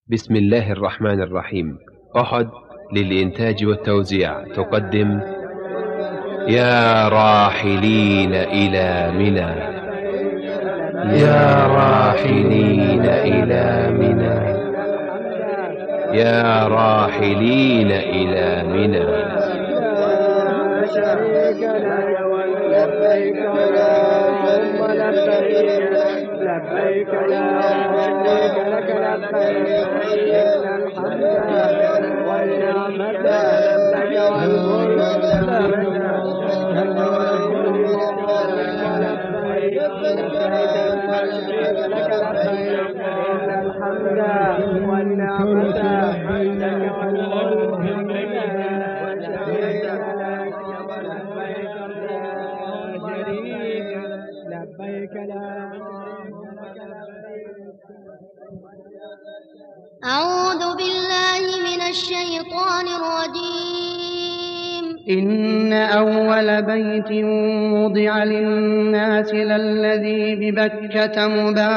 بسم الله الرحمن الرحيم. أحد للإنتاج والتوزيع تقدم يا راحلين إلى منى، يا راحلين إلى منى، يا راحلين إلى منى. شريك لك لبيك اللهم لبيك لبيك لا شريك لك لبيك إن الحمد والنعمة لك أعوذ بالله من الشيطان الرجيم. إن أول بيت وضع للناس للذي ببكة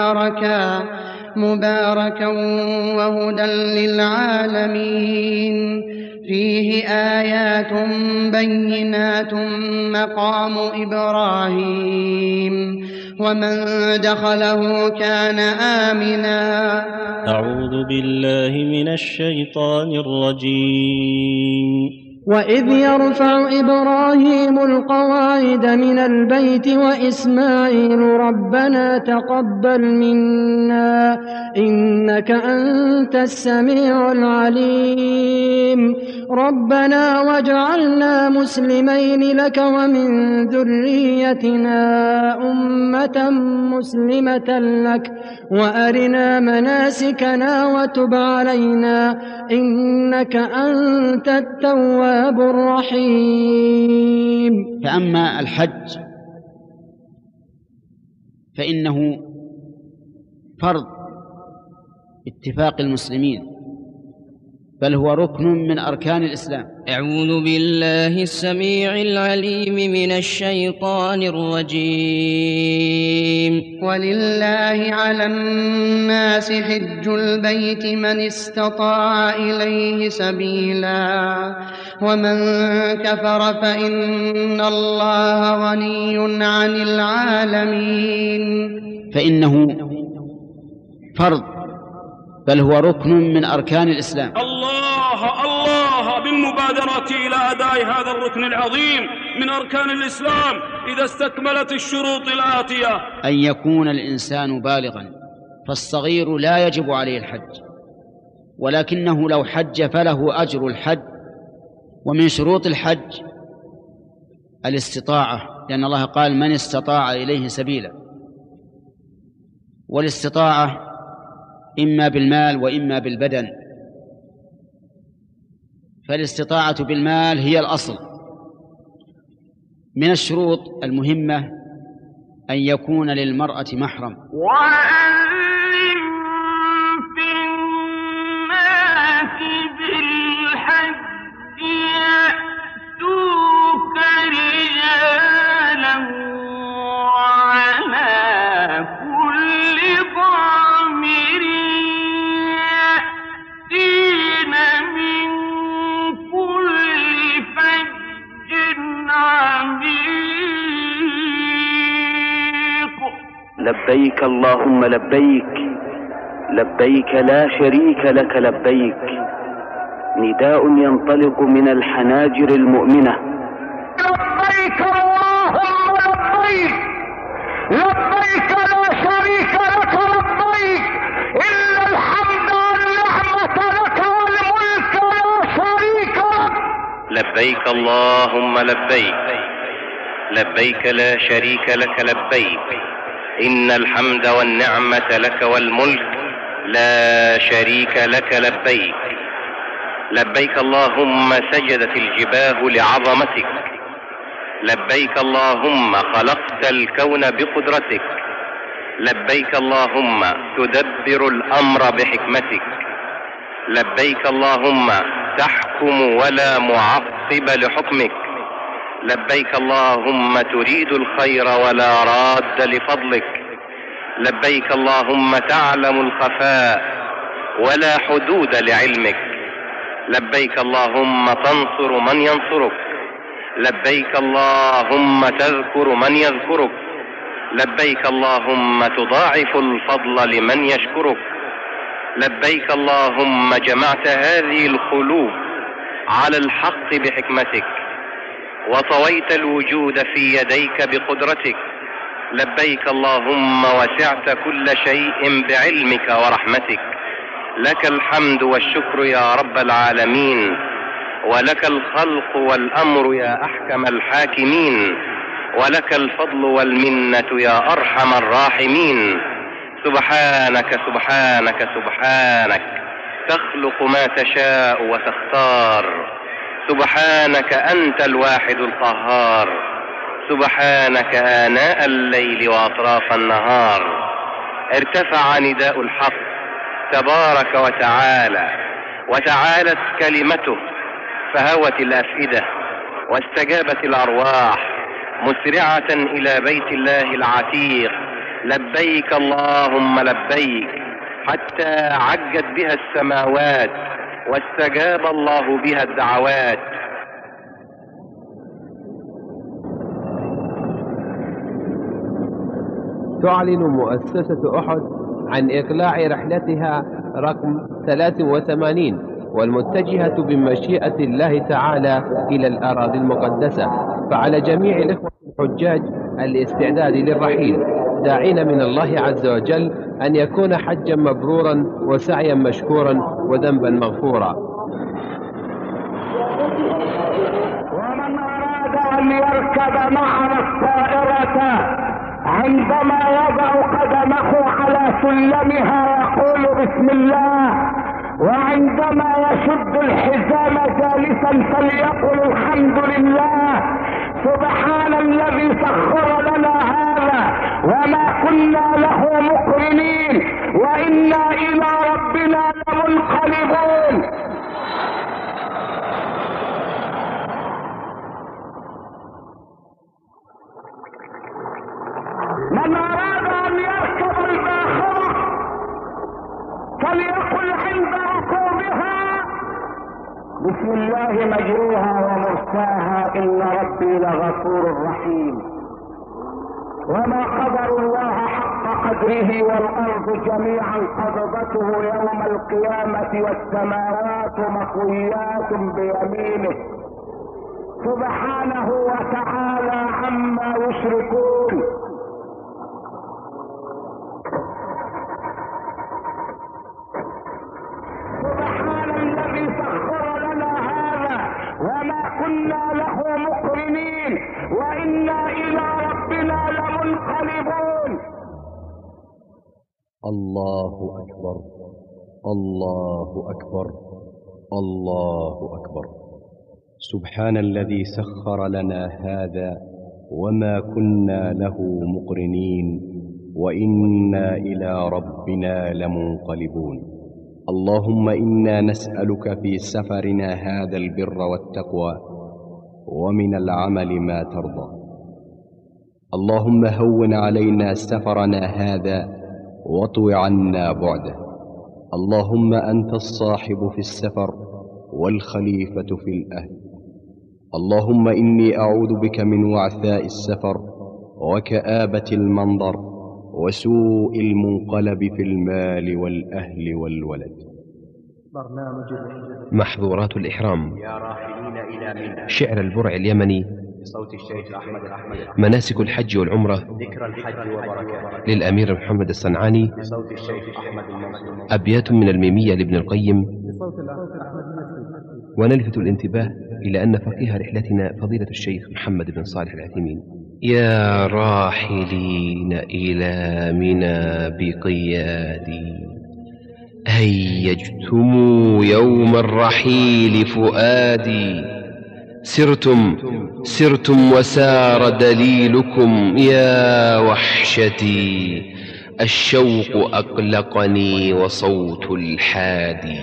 مباركا وهدى للعالمين فيه آيات بينات مقام إبراهيم ومن دخله كان آمنا. أعوذ بالله من الشيطان الرجيم. وإذ يرفع إبراهيم القواعد من البيت وإسماعيل ربنا تقبل منا إنك أنت السميع العليم ربنا واجعلنا مسلمين لك ومن ذريتنا أمة مسلمة لك وأرنا مناسكنا وتب علينا إنك أنت التواب الرحيم. فأما الحج فإنه فرض اتفاق المسلمين، بل هو ركن من أركان الإسلام. أعوذ بالله السميع العليم من الشيطان الرجيم. ولله على الناس حج البيت من استطاع إليه سبيلا ومن كفر فإن الله غني عن العالمين. فإنه فرض بل هو ركن من أركان الإسلام. الله بالمبادرة إلى أداء هذا الركن العظيم من أركان الإسلام إذا استكملت الشروط الآتية: أن يكون الإنسان بالغا، فالصغير لا يجب عليه الحج، ولكنه لو حج فله أجر الحج. ومن شروط الحج الاستطاعة، لأن الله قال من استطاع إليه سبيلا، والاستطاعة إما بالمال وإما بالبدن، فالاستطاعة بالمال هي الأصل. من الشروط المهمة أن يكون للمرأة محرم. وأذن في الناس بالحج يأتوك رجالا وعلى كل ضامر يأتين من كل فج عميق. لبيك اللهم لبيك لبيك لا شريك لك لبيك. نداء ينطلق من الحناجر المؤمنة. لبيك اللهم لبيك لبيك لا شريك لك لبيك إن الحمد والنعمة لك والملك لا شريك لك. لبيك اللهم لبيك لبيك لا شريك لك لبيك إن الحمد والنعمة لك والملك لا شريك لك لبيك. لبيك اللهم سجدت الجباه لعظمتك. لبيك اللهم خلقت الكون بقدرتك. لبيك اللهم تدبر الأمر بحكمتك. لبيك اللهم تحكم ولا معقب لحكمك. لبيك اللهم تريد الخير ولا راد لفضلك. لبيك اللهم تعلم الخفاء ولا حدود لعلمك. لبيك اللهم تنصر من ينصرك، لبيك اللهم تذكر من يذكرك، لبيك اللهم تضاعف الفضل لمن يشكرك. لبيك اللهم جمعت هذه القلوب على الحق بحكمتك، وطويت الوجود في يديك بقدرتك. لبيك اللهم وسعت كل شيء بعلمك ورحمتك. لك الحمد والشكر يا رب العالمين، ولك الخلق والأمر يا أحكم الحاكمين، ولك الفضل والمنة يا أرحم الراحمين. سبحانك سبحانك سبحانك، تخلق ما تشاء وتختار. سبحانك أنت الواحد القهار، سبحانك آناء الليل وأطراف النهار. ارتفع نداء الحق تبارك وتعالى، وتعالت كلمته، فهوت الأفئدة واستجابت الأرواح مسرعة إلى بيت الله العتيق. لبيك اللهم لبيك، حتى عجت بها السماوات واستجاب الله بها الدعوات. تعلن مؤسسة أحد عن إقلاع رحلتها رقم 83 والمتجهة بمشيئة الله تعالى إلى الأراضي المقدسة، فعلى جميع الإخوة الحجاج الاستعداد للرحيل، داعين من الله عز وجل أن يكون حجا مبرورا وسعيا مشكورا وذنبا مغفورا. ومن أراد أن يركب معنا الطائرة عندما يضع قدمه على سلمها يقول بسم الله، وعندما يشد الحزام جالسا فليقل الحمد لله. سبحان الذي سخر لنا هذا وما كنا له مقرنين وإنا إلى ربنا لمنقلبون. من أراد أن يركب الباخرة فليقل عند ركوبها بسم الله مجروها ومرساها إن ربي لغفور رحيم. وما قدر الله حق قدره والأرض جميعا قبضته يوم القيامة والسماوات مطويات بيمينه سبحانه وتعالى عما يشركون. سبحان الذي سخر لنا هذا وما كنا له مقرنين وإنا إلى ربنا لمنقلبون. الله أكبر، الله أكبر، الله أكبر. سبحان الذي سخر لنا هذا وما كنا له مقرنين وإنا إلى ربنا لمنقلبون. اللهم إنا نسألك في سفرنا هذا البر والتقوى ومن العمل ما ترضى. اللهم هون علينا سفرنا هذا واطو عنا بعده. اللهم أنت الصاحب في السفر والخليفة في الأهل. اللهم إني أعوذ بك من وعثاء السفر وكآبة المنظر وسوء المنقلب في المال والأهل والولد. محظورات الإحرام. شعر البرع اليمني بصوت الشيخ أحمد الأحمد. مناسك الحج والعمرة ذكر الحج وبركاته للأمير محمد الصنعاني بصوت الشيخ أحمد المنصور. أبيات من الميمية لابن القيم. ونلفت الانتباه إلى أن فقيه رحلتنا فضيلة الشيخ محمد بن صالح العثيمين. يا راحلين إلى منى بقيادي هيجتم يوم الرحيل فؤادي. سرتم وسار دليلكم يا وحشتي، الشوق أقلقني وصوت الحادي.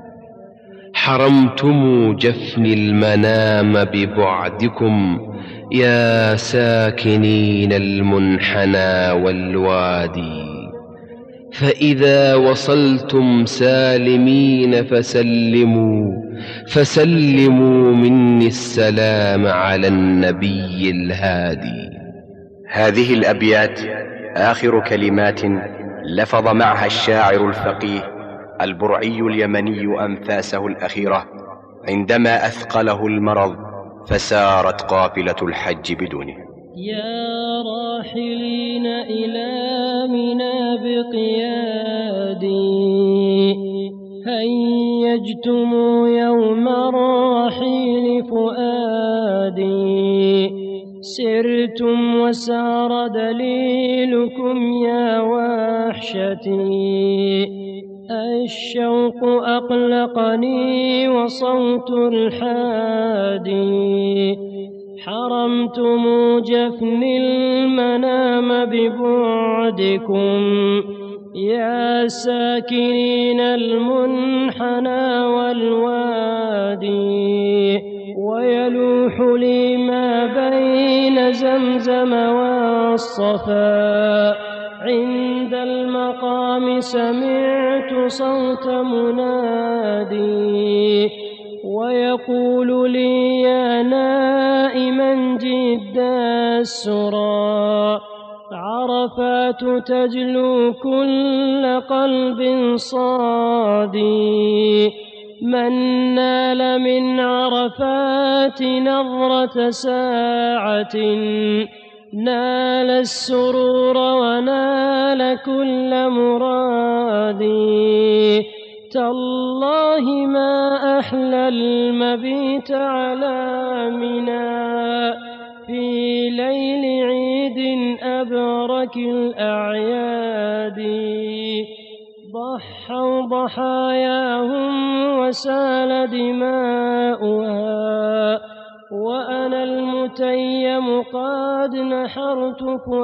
حرمتم جفني المنام ببعدكم يا ساكنين المنحنى والوادي. فإذا وصلتم سالمين فسلموا مني السلام على النبي الهادي. هذه الأبيات آخر كلمات لفظ معها الشاعر الفقيه البرعي اليمني أنفاسه الأخيرة عندما أثقله المرض فسارت قافلة الحج بدونه. يا راحلين إلى منى بقيادي هيجتم يوم الرحيل فؤادي سرتم وسار دليلكم يا وحشتي الشوق أقلقني وصوت الحادي حرمتم جفني المنام ببعدكم يا ساكنين المنحنى والوادي ويلوح لي ما بين زمزم والصفا عند المقام سمعت صوت منادي ويقول لي يا نائما جد السرى عرفات تجلو كل قلب صادي من نال من عرفات نظرة ساعة نال السرور ونال كل مرادي تالله ما أحلى المبيت على منى في ليل عيد أبرك الأعياد ضحوا ضحاياهم وسال دماؤها وأنا المتيم قد نحرت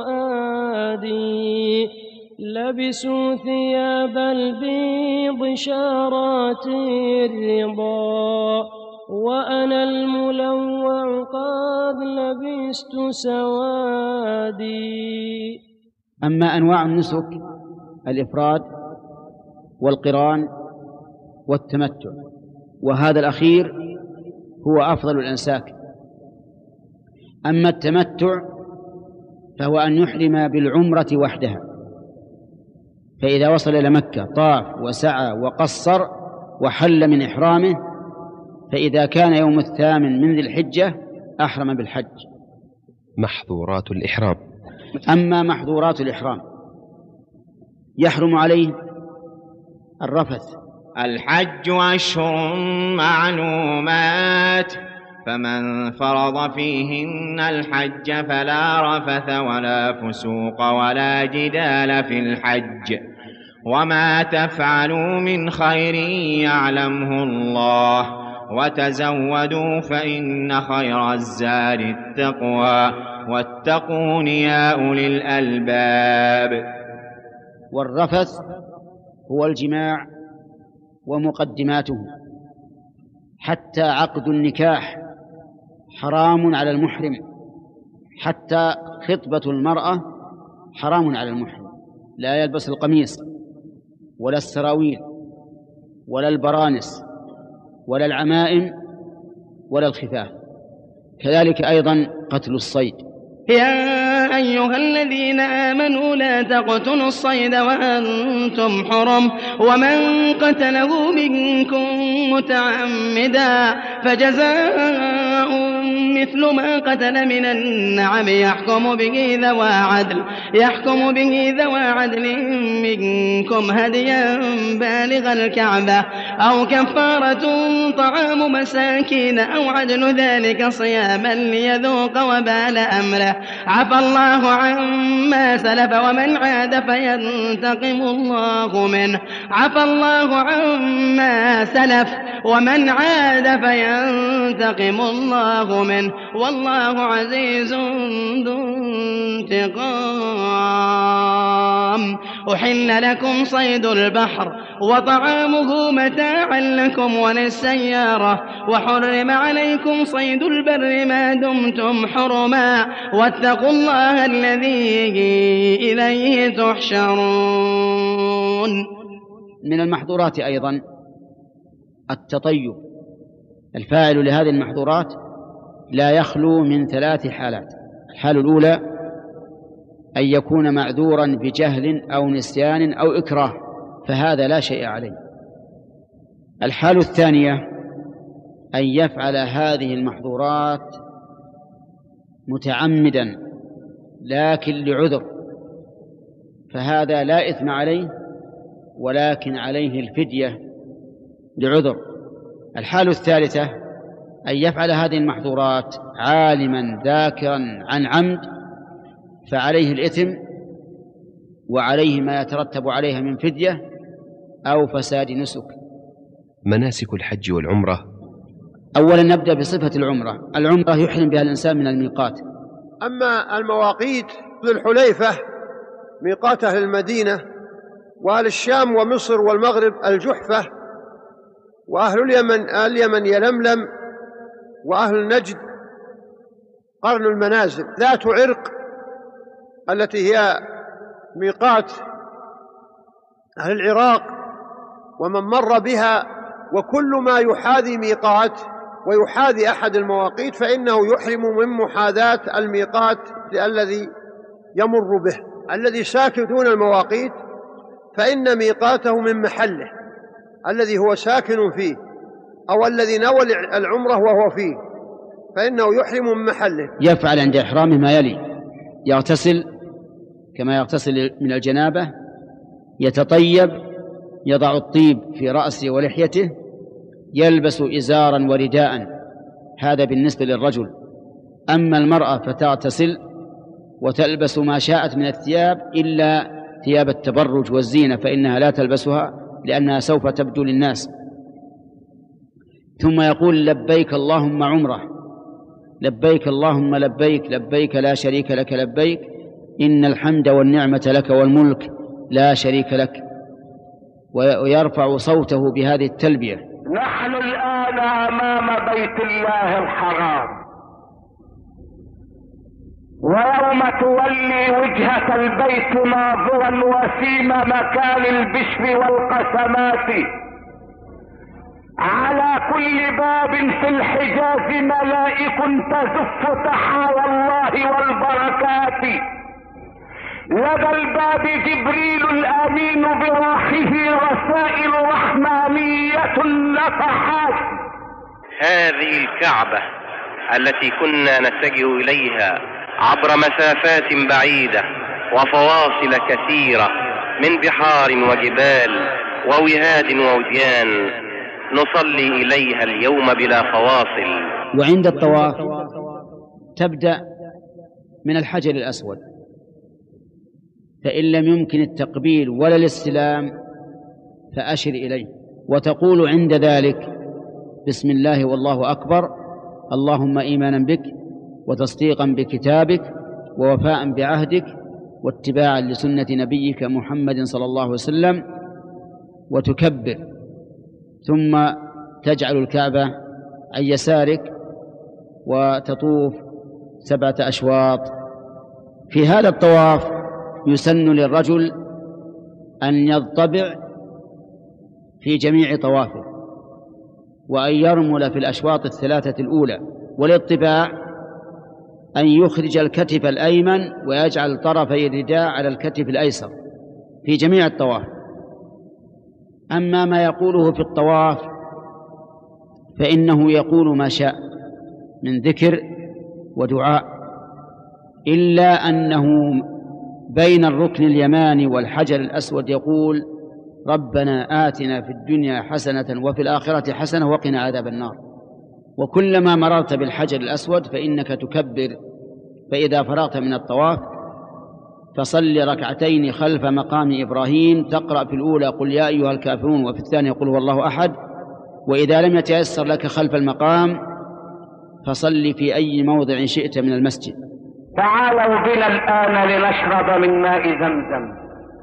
فؤادي لبسوا ثياب البيض شارات الرضا وأنا الملوع قد لبست سوادي. أما أنواع النسك الإفراد والقران والتمتع، وهذا الأخير هو أفضل الأنساك. أما التمتع فهو أن يحرم بالعمرة وحدها، فإذا وصل إلى مكة طاف وسعى وقصر وحل من إحرامه، فإذا كان يوم 8 من ذي الحجة أحرم بالحج. محظورات الإحرام. أما محظورات الإحرام يحرم عليه الرفث. الحج أشهر معلومات فمن فرض فيهن الحج فلا رفث ولا فسوق ولا جدال في الحج وما تفعلوا من خير يعلمه الله وتزودوا فإن خير الزاد التقوى واتقون يا أولي الألباب. والرفث هو الجماع ومقدماته، حتى عقد النكاح حرام على المحرم، حتى خطبة المرأة حرام على المحرم، لا يلبس القميص ولا السراويل ولا البرانس ولا العمائم ولا الخفاف، كذلك أيضا قتل الصيد. يا أيها الذين آمنوا لا تقتلوا الصيد وأنتم حرم ومن قتله منكم متعمدا فجزاء مثل ما قتل من النعم يحكم به ذوى عدل منكم هديا بالغ الكعبة أو كفارة طعام مساكين أو عدل ذلك صياما ليذوق وبال أمره. عفى الله عما سلف ومن عاد فينتقم الله منه. عفى الله عما سلف ومن عاد فينتقم الله منه والله عزيز ذو انتقام. أحل لكم صيد البحر وطعامه متاعا لكم وللسيارة وحرم عليكم صيد البر ما دمتم حرما واتقوا الله الذي إليه تحشرون. من المحظورات أيضا التطيب. الفاعل لهذه المحظورات لا يخلو من 3 حالات. الحالة الأولى أن يكون معذورا بجهل أو نسيان أو إكراه، فهذا لا شيء عليه. الحالة الثانية أن يفعل هذه المحظورات متعمدا لكن لعذر، فهذا لا إثم عليه ولكن عليه الفدية لعذر. الحالة الثالثة أن يفعل هذه المحظورات عالما ذاكرا عن عمد، فعليه الإثم وعليه ما يترتب عليها من فدية أو فساد نسك. مناسك الحج والعمرة. أولا نبدأ بصفة العمرة. العمرة يحرم بها الإنسان من الميقات. أما المواقيت ذو الحليفة ميقات أهل المدينة، وأهل الشام ومصر والمغرب الجحفة، وأهل اليمن يلملم، وأهل نجد قرن المنازل. ذات عرق التي هي ميقات أهل العراق ومن مر بها، وكل ما يحاذي ميقات ويحاذي أحد المواقيت فإنه يحرم من محاذاة الميقات الذي يمر به. الذي ساكن دون المواقيت فإن ميقاته من محله الذي هو ساكن فيه، أو الذي نوى العمرة وهو فيه، فإنه يحرم من محله. يفعل عند إحرامه ما يلي: يغتسل كما يغتسل من الجنابة، يتطيب، يضع الطيب في رأسه ولحيته، يلبس إزارا ورداء، هذا بالنسبة للرجل. أما المرأة فتغتسل وتلبس ما شاءت من الثياب إلا ثياب التبرج والزينة، فإنها لا تلبسها لأنها سوف تبدو للناس. ثم يقول: لبيك اللهم عمرة، لبيك اللهم لبيك، لبيك لا شريك لك لبيك، إن الحمد والنعمة لك والملك لا شريك لك. ويرفع صوته بهذه التلبية. نحن الآن أمام بيت الله الحرام، ويوم تولي وجهة البيت ناظرا وسيم مكان البشر والقسمات، على كل باب في الحجاز ملائك تزف تحايا الله والبركات، لدى الباب جبريل الأمين بروحه رسائل رحمانية نفحات. هذه الكعبة التي كنا نتجه إليها عبر مسافات بعيدة وفواصل كثيرة من بحار وجبال ووهاد ووديان، نصلي إليها اليوم بلا فواصل. وعند الطواف تبدأ من الحجر الأسود، فإن لم يمكن التقبيل ولا الاستلام فأشر إليه، وتقول عند ذلك: بسم الله والله أكبر، اللهم إيمانا بك وتصديقا بكتابك ووفاء بعهدك واتباعا لسنة نبيك محمد صلى الله عليه وسلم، وتكبر، ثم تجعل الكعبة عن يسارك وتطوف 7 أشواط. في هذا الطواف يسن للرجل أن يضطبع في جميع طوافه، وأن يرمل في الأشواط 3 الأولى. والاضطباع أن يخرج الكتف الأيمن ويجعل طرفي الرداء على الكتف الأيسر في جميع الطواف. أما ما يقوله في الطواف فإنه يقول ما شاء من ذكر ودعاء، إلا أنه بين الركن اليماني والحجر الأسود يقول: ربنا آتنا في الدنيا حسنة وفي الآخرة حسنة وقنا عذاب النار. وكلما مررت بالحجر الأسود فإنك تكبر. فإذا فرغت من الطواف فصل ركعتين خلف مقام إبراهيم، تقرأ في الأولى قل يا أيها الكافرون، وفي الثانية قل هو الله أحد. وإذا لم يتيسر لك خلف المقام فصل في أي موضع شئت من المسجد. تعالوا بنا الآن لنشرب من ماء زمزم.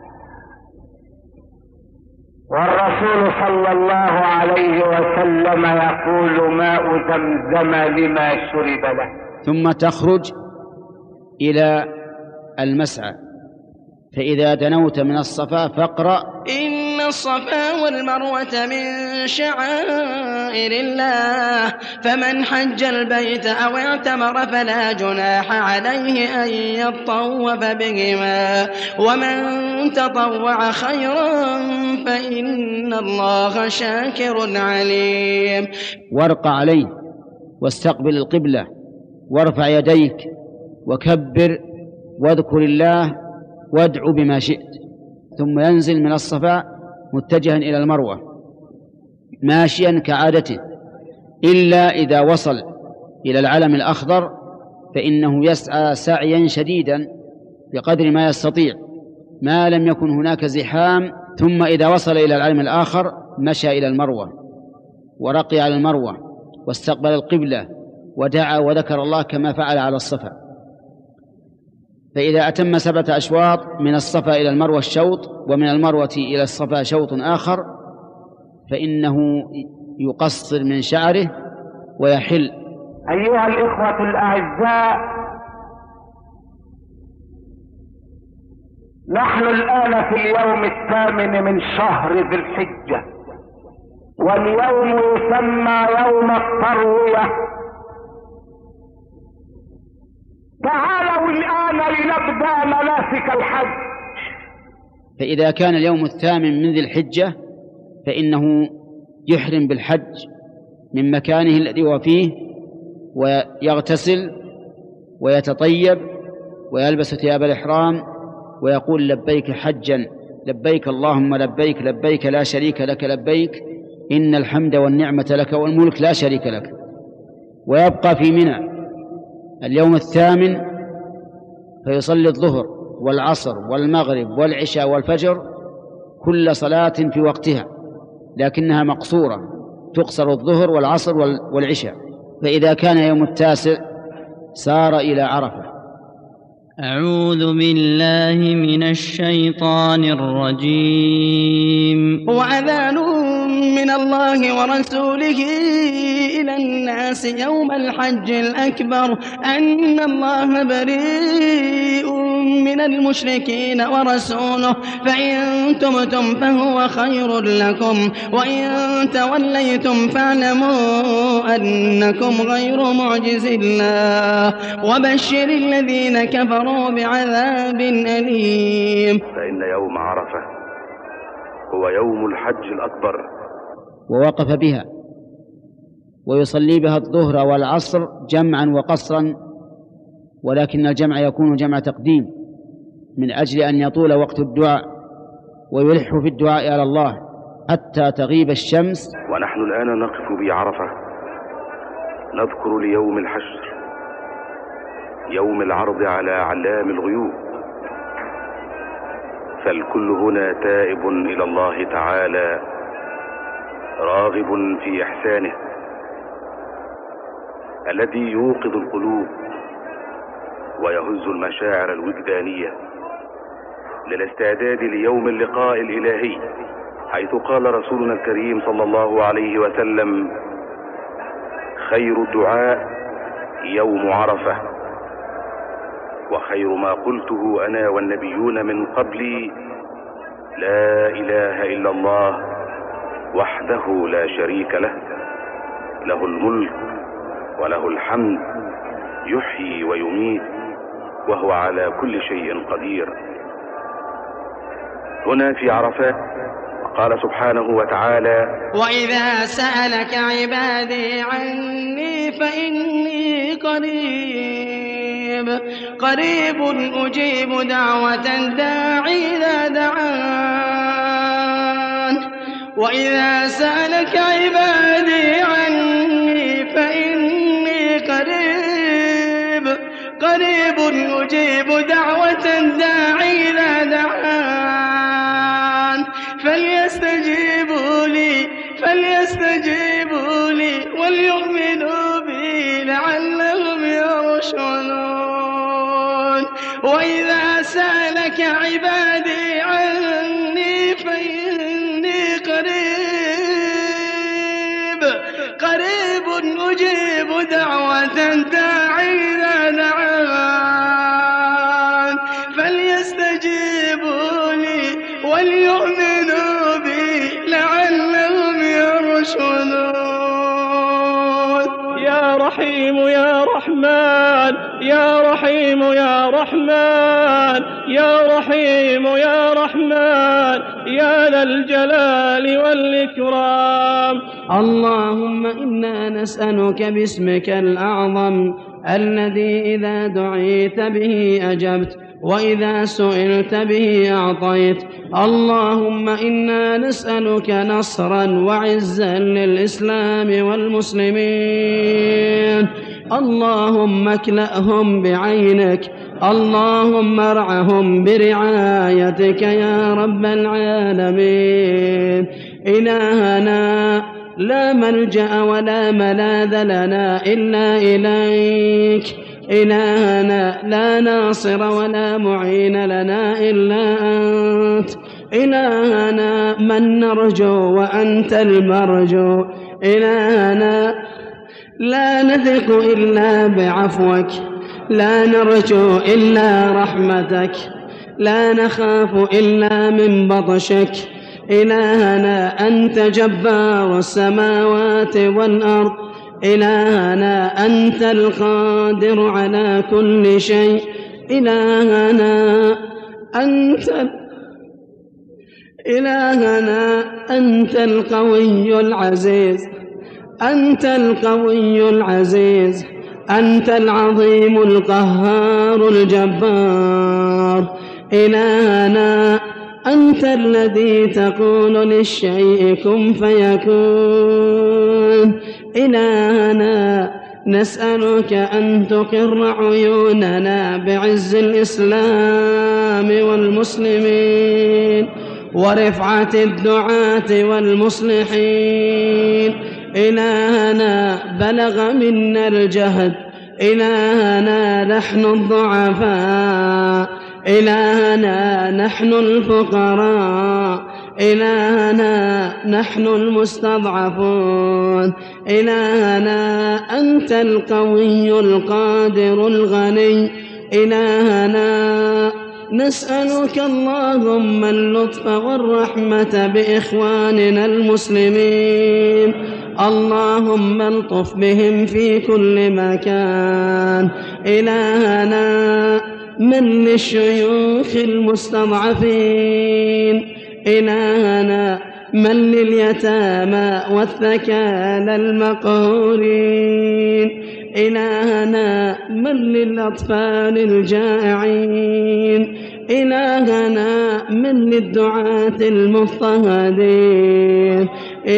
والرسول صلى الله عليه وسلم يقول: ماء زمزم لما شرب له. ثم تخرج إلى المسعى فإذا دنوت من الصفا فاقرأ إن الصفا والمروة من شعائر الله فمن حج البيت أو اعتمر فلا جناح عليه أن يطوف بهما ومن تطوع خيرا فإن الله شاكر عليم. وارق عليه واستقبل القبلة وارفع يديك وكبر واذكر الله وادعو بما شئت، ثم ينزل من الصفا متجها إلى المروة ماشيا كعادته، إلا إذا وصل إلى العلم الأخضر فإنه يسعى سعيا شديدا بقدر ما يستطيع ما لم يكن هناك زحام، ثم إذا وصل إلى العلم الآخر مشى إلى المروة ورقي على المروة واستقبل القبلة ودعا وذكر الله كما فعل على الصفا. فإذا أتم 7 أشواط من الصفا إلى المروة شوط ومن المروة إلى الصفا شوط آخر فإنه يقصر من شعره ويحل. أيها الإخوة الأعزاء، نحن الآن في اليوم 8 من شهر ذي الحجة، واليوم يسمى يوم التروية. تعالوا الآن لنبدأ مناسك الحج. فإذا كان اليوم 8 من ذي الحجة فإنه يحرم بالحج من مكانه الذي هو فيه ويغتسل ويتطيب ويلبس ثياب الإحرام ويقول لبيك حجا لبيك اللهم لبيك لبيك لا شريك لك لبيك إن الحمد والنعمة لك والملك لا شريك لك، ويبقى في منى اليوم 8 فيصلي الظهر والعصر والمغرب والعشاء والفجر كل صلاة في وقتها، لكنها مقصورة تقصر الظهر والعصر والعشاء. فإذا كان يوم 9 سار إلى عرفة. أعوذ بالله من الشيطان الرجيم. وأذان من الله ورسوله إلى الناس يوم الحج الأكبر أن الله بريء من المشركين ورسوله، فإن تبتم فهو خير لكم وإن توليتم فاعلموا أنكم غير معجز الله وبشر الذين كفروا بعذاب أليم. فإن يوم عرفة هو يوم الحج الأكبر. ووقف بها ويصلي بها الظهر والعصر جمعا وقصرا، ولكن الجمع يكون جمع تقديم من أجل أن يطول وقت الدعاء ويلح في الدعاء على الله حتى تغيب الشمس. ونحن الآن نقف بعرفة نذكر ليوم الحشر يوم العرض على علام الغيوب، فالكل هنا تائب إلى الله تعالى راغب في إحسانه الذي يوقظ القلوب ويهز المشاعر الوجدانية للاستعداد ليوم اللقاء الإلهي، حيث قال رسولنا الكريم صلى الله عليه وسلم: خير الدعاء يوم عرفة، وخير ما قلته أنا والنبيون من قبلي لا إله إلا الله وحده لا شريك له، له الملك وله الحمد يحيي ويميت وهو على كل شيء قدير. هنا في عرفات قال سبحانه وتعالى: وإذا سألك عبادي عني فإني قريب أجيب دعوة الداعي إذا دعان. وإذا سألك عبادي عني فإني قريب أجيب دعوة الداعي إذا دعان فليستجيبوا لي وليؤمنوا بي لعلهم يرشدون. وإذا سألك عبادي عني فإني قريب أجيب دعوة الداعي إذا دعان فليستجيبوا شذوذ. يا رحيم يا رحمن يا رحيم يا رحمن يا رحيم يا رحمن يا ذا الجلال والإكرام. اللهم إنا نسألك باسمك الأعظم الذي إذا دعيت به أجبت وإذا سئلت به أعطيت. اللهم إنا نسألك نصرا وعزا للإسلام والمسلمين. اللهم اكلأهم بعينك، اللهم ارعهم برعايتك يا رب العالمين. إلهنا لا ملجأ ولا ملاذ لنا إلا إليك. إلهنا لا ناصر ولا معين لنا إلا أنت. إلهنا من نرجو وأنت المرجو. إلهنا لا نثق إلا بعفوك، لا نرجو إلا رحمتك، لا نخاف إلا من بطشك. إلهنا أنت جبار السماوات والأرض. إلهنا أنت القادر على كل شيء. إلهنا أنت القوي العزيز، أنت القوي العزيز، أنت العظيم القهار الجبار. إلهنا أنت الذي تقول للشيء كن فيكون. إلهنا نسألك أن تقر عيوننا بعز الإسلام والمسلمين ورفعة الدعاة والمصلحين. إلهنا بلغ منا الجهد. إلهنا نحن الضعفاء. إلهنا نحن الفقراء. إلهنا نحن المستضعفون. إلهنا أنت القوي القادر الغني. إلهنا نسألك اللهم اللطف والرحمة بإخواننا المسلمين. اللهم الطف بهم في كل مكان. إلهنا من للشيوخ المستضعفين. إلهنا من لليتامى والثكالى المقهورين. إلهنا من للأطفال الجائعين. إلهنا من للدعاة المضطهدين.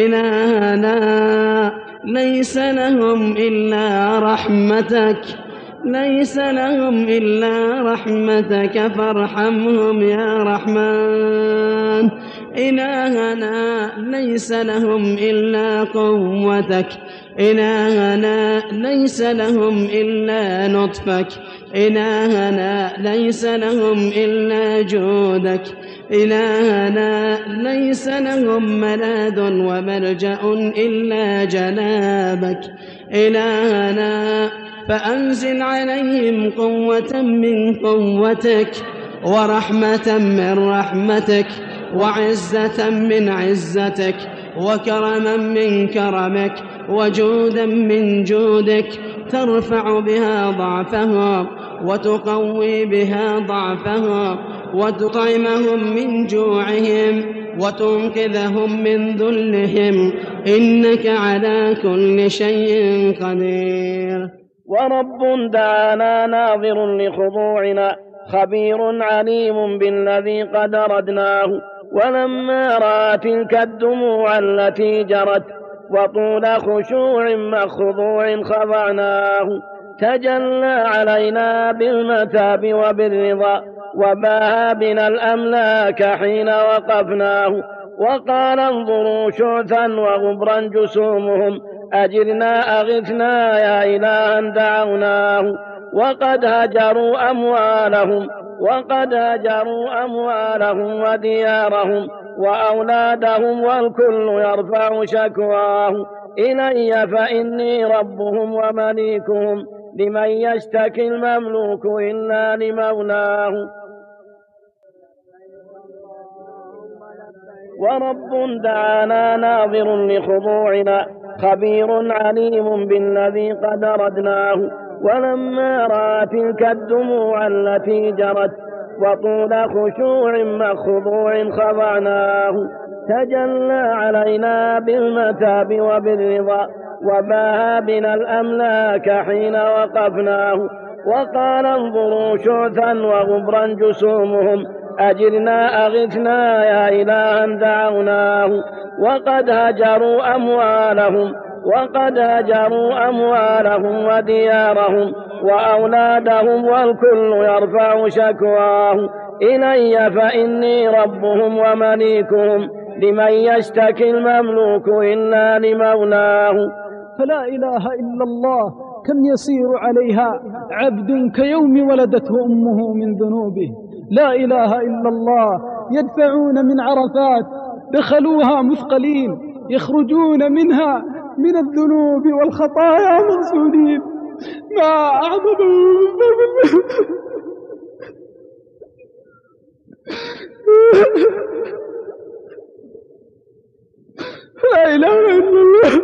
إلهنا ليس لهم إلا رحمتك، ليس لهم إلا رحمتك فارحمهم يا رحمن. إلهنا ليس لهم إلا قوتك. إلهنا ليس لهم إلا لطفك. إلهنا ليس لهم إلا جودك. إلهنا ليس لهم ملاذ وملجأ إلا جنابك. إلهنا فأنزل عليهم قوة من قوتك ورحمة من رحمتك وعزة من عزتك وكرما من كرمك وجودا من جودك ترفع بها ضعفهم وتقوي بها ضعفهم وتطعمهم من جوعهم وتنقذهم من ذلهم إنك على كل شيء قدير. ورب دعانا ناظر لخضوعنا خبير عليم بالذي قد أردناه. ولما رأى تلك الدموع التي جرت وطول خشوع مع خضوع خضعناه تجلى علينا بالمتاب وبالرضا وباها بنا الأملاك حين وقفناه. وقال انظروا شعثا وغبرا جسومهم أجرنا أغثنا يا إلها دعوناه. وقد هجروا أموالهم وديارهم وأولادهم والكل يرفع شكواه إلي فإني ربهم ومليكهم لمن يشتكي المملوك إلا لمولاه. ورب دعانا ناظر لخضوعنا خبير عليم بالذي قد أردناه. ولما رأى تلك الدموع التي جرت وطول خشوع مع خضوع خضعناه تجلى علينا بالمتاب وبالرضا وباها بنا الأملاك حين وقفناه. وقال انظروا شعثا وغبرا جسومهم أجرنا أغثنا يا إلها دعوناه. وقد هجروا أموالهم وديارهم وأولادهم والكل يرفع شكواه إلي فإني ربهم ومليكهم لمن يشتكي المملوك إلا لمولاه. فلا إله إلا الله كم يسير عليها عبد كيوم ولدته أمه من ذنوبه. لا إله إلا الله يدفعون من عرفات دخلوها مثقلين يخرجون منها من الذنوب والخطايا مغسولين. ما أعظمهم لا إله إلا الله.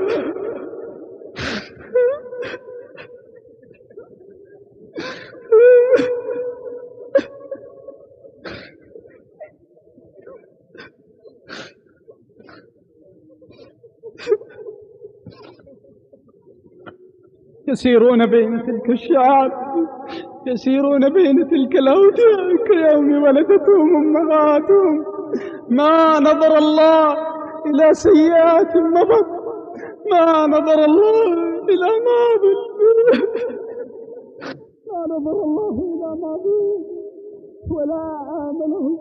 يسيرون بين تلك الشعاب يسيرون بين تلك الأودية كيوم ولدتهم أمهاتهم. ما نظر الله إلى سيئات مضت ما نظر الله إلى ماضي ما نظر الله إلى ماضي ولا آمنه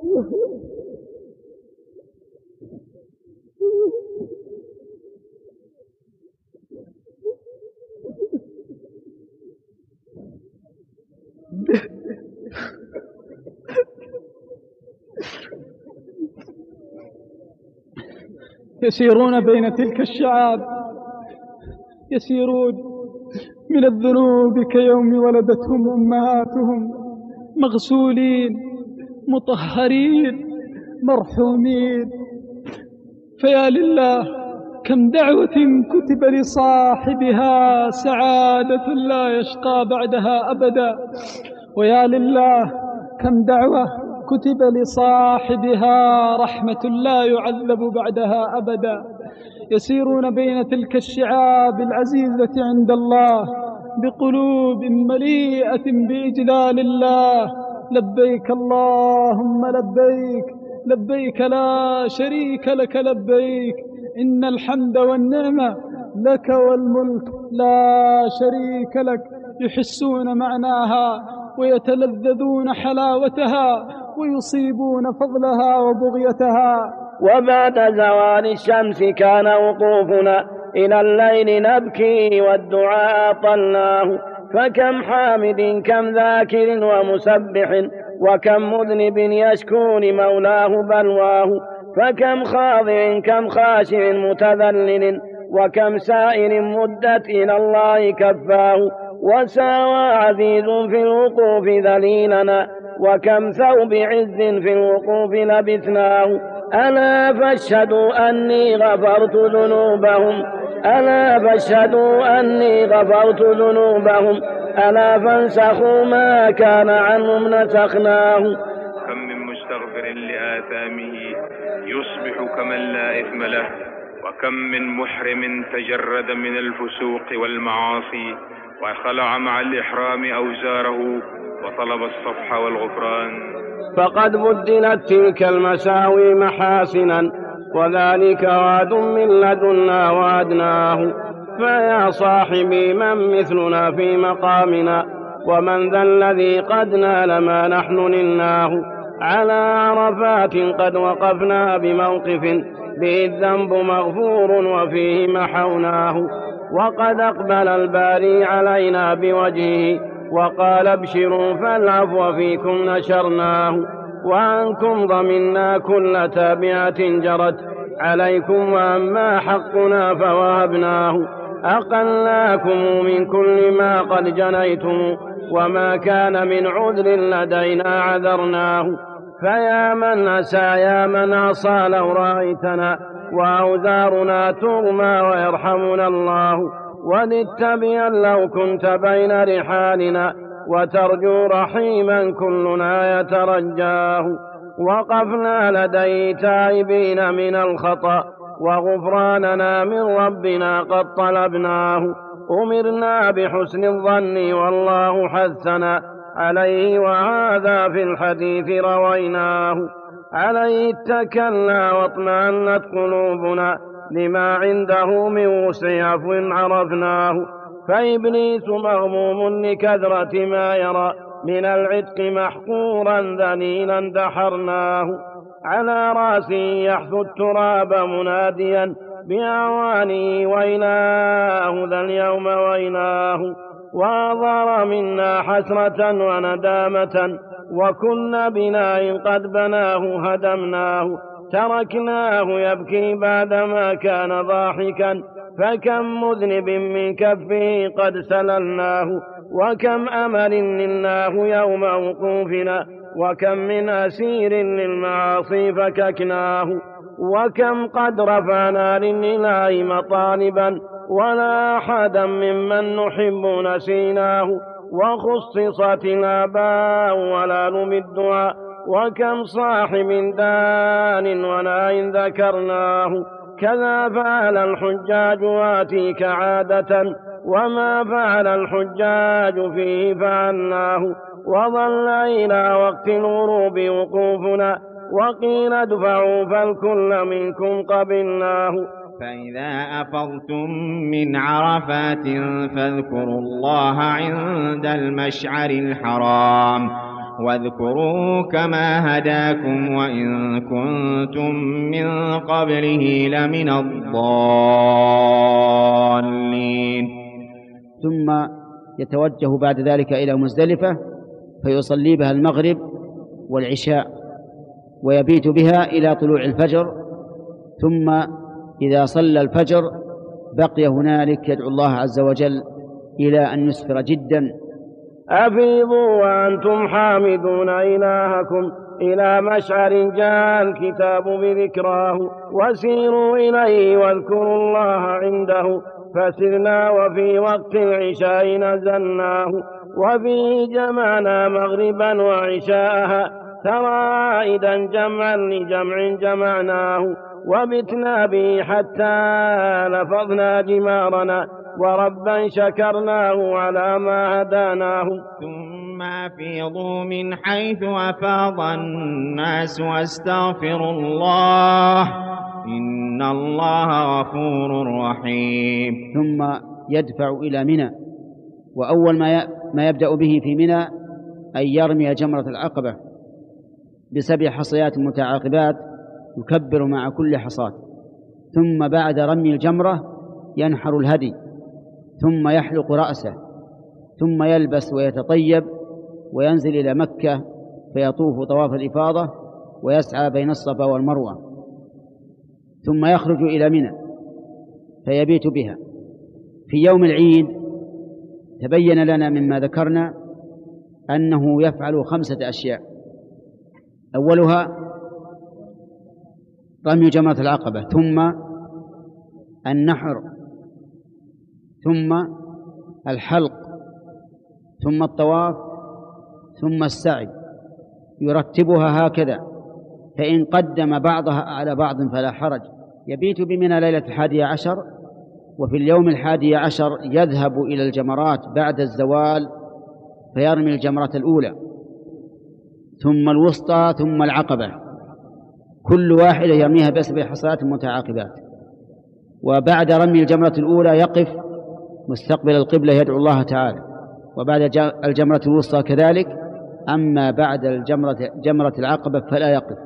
يسيرون بين تلك الشعاب يسيرون من الذنوب كيوم ولدتهم أمهاتهم مغسولين مطهرين مرحومين. فيا لله كم دعوة كتب لصاحبها سعادة لا يشقى بعدها أبدا. ويا لله كم دعوة كتب لصاحبها رحمة لا يعذب بعدها أبدا. يسيرون بين تلك الشعاب العزيزة عند الله بقلوب مليئة بإجلال الله. لبيك اللهم لبيك لبيك لا شريك لك لبيك إن الحمد والنعمة لك والملك لا شريك لك. يحسون معناها ويتلذذون حلاوتها ويصيبون فضلها وبغيتها. وبعد زوال الشمس كان وقوفنا إلى الليل نبكي والدعاء طلناه. فكم حامد كم ذاكر ومسبح وكم مذنب يشكو لمولاه بلواه. فكم خاضع كم خاشع متذلل وكم سائر مدت إلى الله كفاه. وساوى عزيز في الوقوف ذليلنا وكم ثوب عز في الوقوف لبثناه. ألا فاشهدوا أني غفرت ذنوبهم ألا فاشهدوا أني غفرت ذنوبهم ألا فانسخوا ما كان عنهم نسخناه. كم من مستغفر لآثامه يصبح كمن لا إثم له وكم من محرم تجرد من الفسوق والمعاصي وخلع مع الإحرام أوزاره وطلب الصفح والغفران. فقد بدلت تلك المساوي محاسنا وذلك وعد من لدنا وعدناه. فيا صاحبي من مثلنا في مقامنا ومن ذا الذي قد نال ما نحن نلناه. على عرفات قد وقفنا بموقف به الذنب مغفور وفيه محوناه. وقد أقبل الباري علينا بوجهه وقال ابشروا فالعفو فيكم نشرناه. وعنكم ضمنا كل تابعة جرت عليكم وأما حقنا فوهبناه. أقلناكم من كل ما قد جنيتم وما كان من عذر لدينا عذرناه. فيا من أسى يا من عصى لو رأيتنا وأوزارنا ترمى ويرحمنا الله. وددت بأن لو كنت بين رحالنا وترجو رحيما كلنا يترجاه. وقفنا لديه تائبين من الخطأ وغفراننا من ربنا قد طلبناه. أمرنا بحسن الظن والله حثنا عليه وهذا في الحديث رويناه. عليه اتكلنا واطمأنت قلوبنا لما عنده من وسع عفو عرفناه. فإبليس مغموم لكثرة ما يرى من العتق محقورا ذليلا دحرناه. على راسه يحثو التراب مناديا بأعوانه ويلاه ذا اليوم ويلاه. وأظهر منا حسرة وندامة وكنا بناء قد بناه هدمناه. تركناه يبكي بعدما كان ضاحكا فكم مذنب من كفه قد سللناه. وكم أمل لله يوم وقوفنا وكم من أسير للمعاصي فككناه. وكم قد رفعنا لله مطالبا ولا أحدا ممن نحب نسيناه. وخصصت الآباء ولا بالدعاء وكم صاحب دان وناء ذكرناه. كذا فعل الحجاج واتيك عادة وما فعل الحجاج فيه فعلناه. وظل إلى وقت الغروب وقوفنا وقيل ادفعوا فالكل منكم قبلناه. فإذا أفضتم من عرفات فاذكروا الله عند المشعر الحرام واذكروه كما هداكم وإن كنتم من قبله لمن الضالين. ثم يتوجه بعد ذلك إلى مزدلفة فيصلي بها المغرب والعشاء ويبيت بها إلى طلوع الفجر. ثم إذا صلى الفجر بقي هنالك يدعو الله عز وجل إلى أن يسفر جدا. أفيضوا وأنتم حامدون إلهكم إلى مشعر جاء الكتاب بذكراه وسيروا إليه واذكروا الله عنده. فسرنا وفي وقت العشاء نزلناه وفيه جمعنا مغربا وعشاءها ترائدا جمعا لجمع جمعناه. وبتنا به حتى لفظنا جمارنا وربا شكرناه على ما هداناه. ثم أفيضوا من حيث أفاض الناس واستغفروا الله إن الله غفور رحيم. ثم يدفع إلى منى وأول ما يبدأ به في منى أن يرمي جمرة العقبة ب7 حصيات متعاقبات يكبر مع كل حصاة. ثم بعد رمي الجمرة ينحر الهدي ثم يحلق رأسه ثم يلبس ويتطيب وينزل إلى مكة فيطوف طواف الإفاضة ويسعى بين الصفا والمروة. ثم يخرج إلى منى فيبيت بها. في يوم العيد تبين لنا مما ذكرنا أنه يفعل 5 أشياء. أولها رمي جمرة العقبة ثم النحر ثم الحلق ثم الطواف ثم السعي يرتبها هكذا. فإن قدم بعضها على بعض فلا حرج. يبيت بمنى ليلة 11 وفي اليوم 11 يذهب إلى الجمرات بعد الزوال فيرمي الجمرة الأولى ثم الوسطى ثم العقبة كل واحدة يرميها ب7 حصيات متعاقبات. وبعد رمي الجمرة الأولى يقف مستقبل القبلة يدعو الله تعالى وبعد الجمرة الوسطى كذلك. أما بعد جمرة العقبة فلا يقف.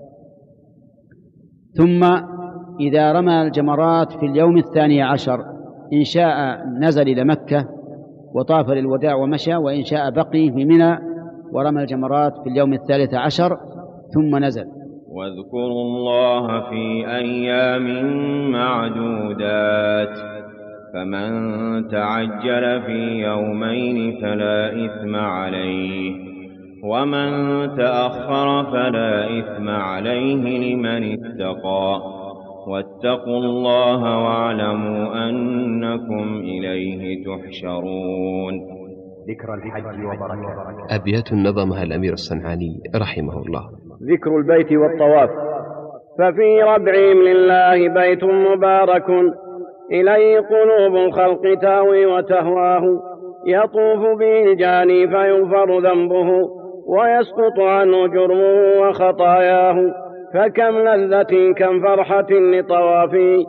ثم إذا رمى الجمرات في اليوم 12 إن شاء نزل إلى مكة وطاف للوداع ومشى وإن شاء بقي في منى ورمى الجمرات في اليوم 13 ثم نزل. واذكروا الله في أيام معدودات فمن تعجل في يومين فلا إثم عليه ومن تأخر فلا إثم عليه لمن اتقى واتقوا الله واعلموا أنكم إليه تحشرون. ذكر الحج وبركاته. أبيات نظمها الأمير الصنعاني رحمه الله. ذكر البيت والطواف. ففي ربعهم لله بيت مبارك إليه قلوب الخلق تاوي وتهواه يطوف به الجاني فيغفر ذنبه ويسقط عنه جرمه وخطاياه فكم لذة كم فرحة لطوافه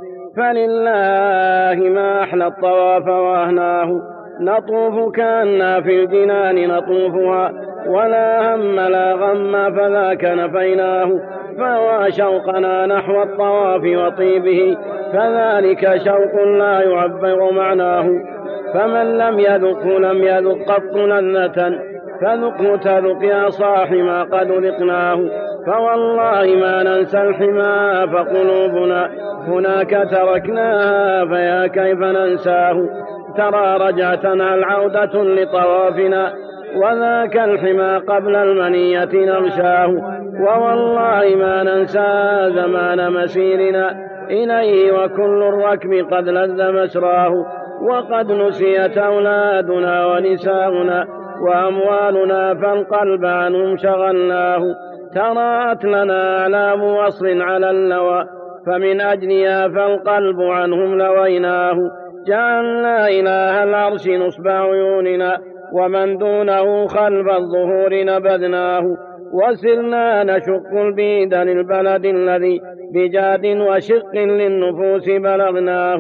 فلله ما أحلى الطواف وأهناه نطوف كأننا في الجنان نطوفها ولا هم لا غم فذاك نفيناه فهو شوقنا نحو الطواف وطيبه فذلك شوق لا يعبر معناه فمن لم يذقه لم يذق قط لذة فذقه تذق يا صاح ما قد ذقناه فوالله ما ننسى الحمى فقلوبنا هناك تركناها فيا كيف ننساه ترى رجعتنا العودة لطوافنا وذاك الحمى قبل المنية نغشاه ووالله ما ننسى زمان مسيرنا إليه وكل الركب قد لذ مسراه وقد نسيت أولادنا ونساؤنا وأموالنا فالقلب عنهم شغلناه تراءت لنا أعلام وصل على اللوى فمن أجلها فالقلب عنهم لويناه جعلنا إله العرش نصب عيوننا ومن دونه خلف الظهور نبذناه وسرنا نشق البيد للبلد الذي بجاد وشق للنفوس بلغناه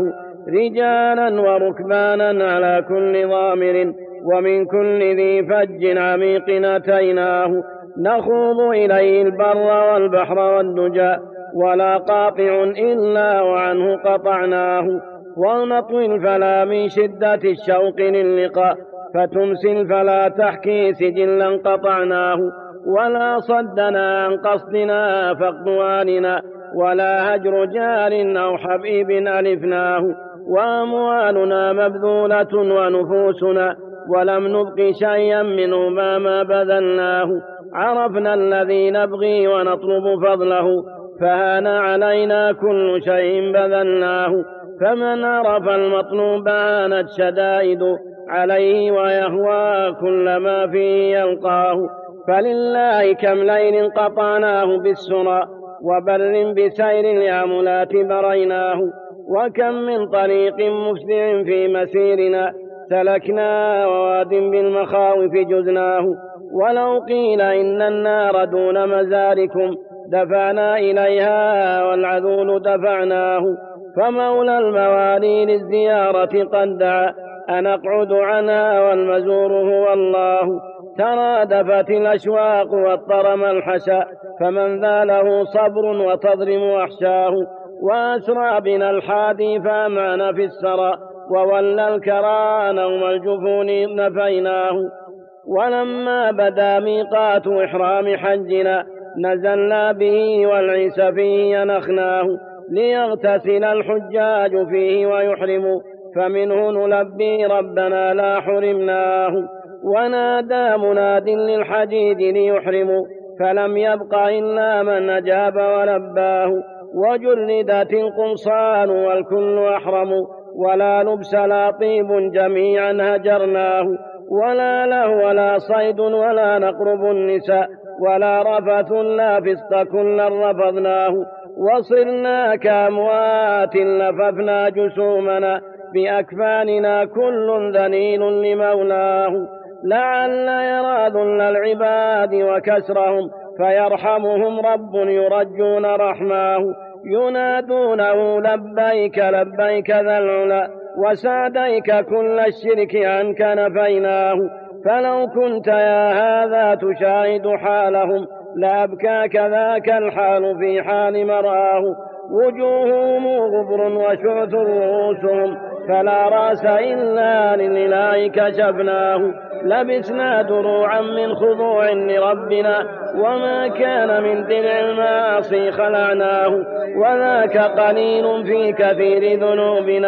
رجالا وركبانا على كل ضامر ومن كل ذي فج عميق أتيناه نخوض إليه البر والبحر والدجى ولا قاطع إلا وعنه قطعناه ونطوي الفلا من شدة الشوق للقاء فتمسي الفلا تحكي سجلا قطعناه ولا صدنا عن قصدنا فاقدواننا ولا هجر جار أو حبيب ألفناه وأموالنا مبذولة ونفوسنا ولم نبق شيئا منه ما بذلناه عرفنا الذي نبغي ونطلب فضله فهان علينا كل شيء بذلناه فمن عرف المطلوب هانت شدائد عليه ويهوى كل ما فيه يلقاه فلله كم ليل قطعناه بالسرى وبر بسير الياملات بريناه وكم من طريق مفسع في مسيرنا سلكنا وواد بالمخاوف جزناه ولو قيل إن النار دون مزاركم دفعنا إليها والعذول دفعناه فمولى الموالي للزيارة قد دعا أن أقعد عنها والمزور هو الله ترادفت الأشواق واضطرم الحشا فمن ذا له صبر وتضرم أحشاه وأسرى بنا الحادي فأمعنا في السرى وولى الكرى نوم الجفون نفيناه ولما بدا ميقات إحرام حجنا نزلنا به والعيس فيه ينخناه ليغتسل الحجاج فيه ويحرموا فمنه نلبي ربنا لا حرمناه ونادى مناد للحديد ليحرموا فلم يبق إلا من أجاب ولباه وجلدت القمصان والكل أحرم ولا لبس لا طيب جميعا هجرناه ولا له ولا صيد ولا نقرب النساء ولا رفث لا فسق كلا رفضناه وصرنا كأموات لففنا جسومنا بأكفاننا كل ذليل لمولاه لعل يرى ذل العباد وكسرهم فيرحمهم رب يرجون رحماه ينادونه لبيك لبيك ذا العلا وسعديك كل الشرك عنك نفيناه فلو كنت يا هذا تشاهد حالهم لأبكاك ذاك الحال في حال مراه وجوههم غبر وشعث رؤوسهم فلا رأس إلا للإله كشفناه لبسنا دروعا من خضوع لربنا وما كان من درع المعاصي خلعناه وذاك قليل في كثير ذنوبنا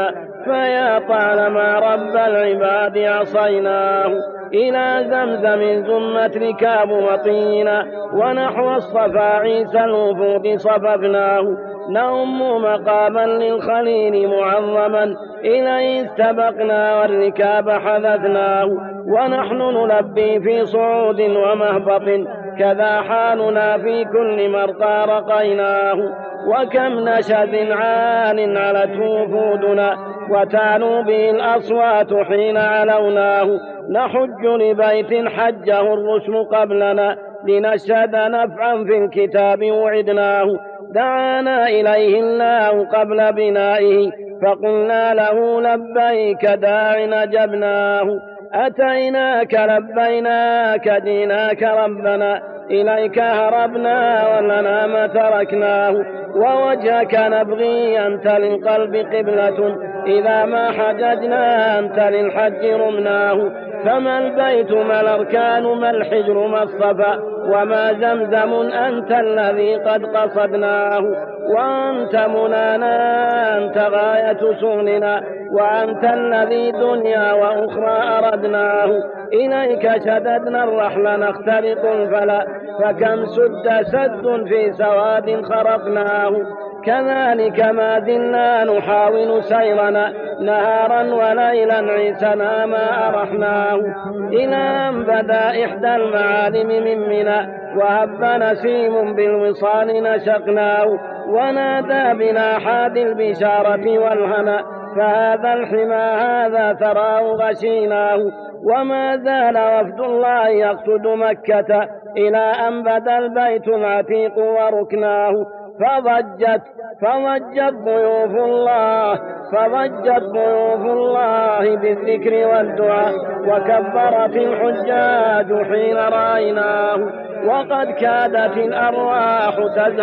فيا طالما رب العباد عصيناه إلى زمزم زمت ركاب مطينا ونحو الصفا عيسى الوفود صففناه نؤم مقاما للخليل معظما إليه استبقنا والركاب حدثناه ونحن نلبي في صعود ومهبط كذا حالنا في كل مرقى رقيناه وكم نشد عال علت وفودنا وتعلو به الأصوات حين علوناه نحج لبيت حجه الرسل قبلنا لنشهد نفعا في الكتاب وعدناه دعانا إليه الله قبل بنائه فقلنا له لبيك داع أجبناه أتيناك لبيناك جيناك ربنا إليك هربنا ولنا ما تركناه ووجهك نبغي أنت للقلب قبلة إذا ما حججنا أنت للحج رمناه فما البيت ما الأركان ما الحجر ما الصفا وما زمزم أنت الذي قد قصدناه وأنت منانا أنت غاية سؤلنا وأنت الذي دنيا وأخرى أردناه إليك شددنا الرحل نخترق الفلا فكم سد في سواد خرقناه كذلك ما زلنا نحاول سيرنا نهارا وليلا عيسنا ما أرحناه إلى أن بدا إحدى المعالم من منى وهب نسيم بالوصال نشقناه ونادى بنا حاد البشارة والهنا فهذا الحمى هذا تراه غشيناه وما زال وفد الله يقصد مكة إلى أن بدا البيت العتيق وركناه فضجت ضيوف الله بالذكر والدعاء وكبرت الحجاج حين رأيناه وقد كادت الأرواح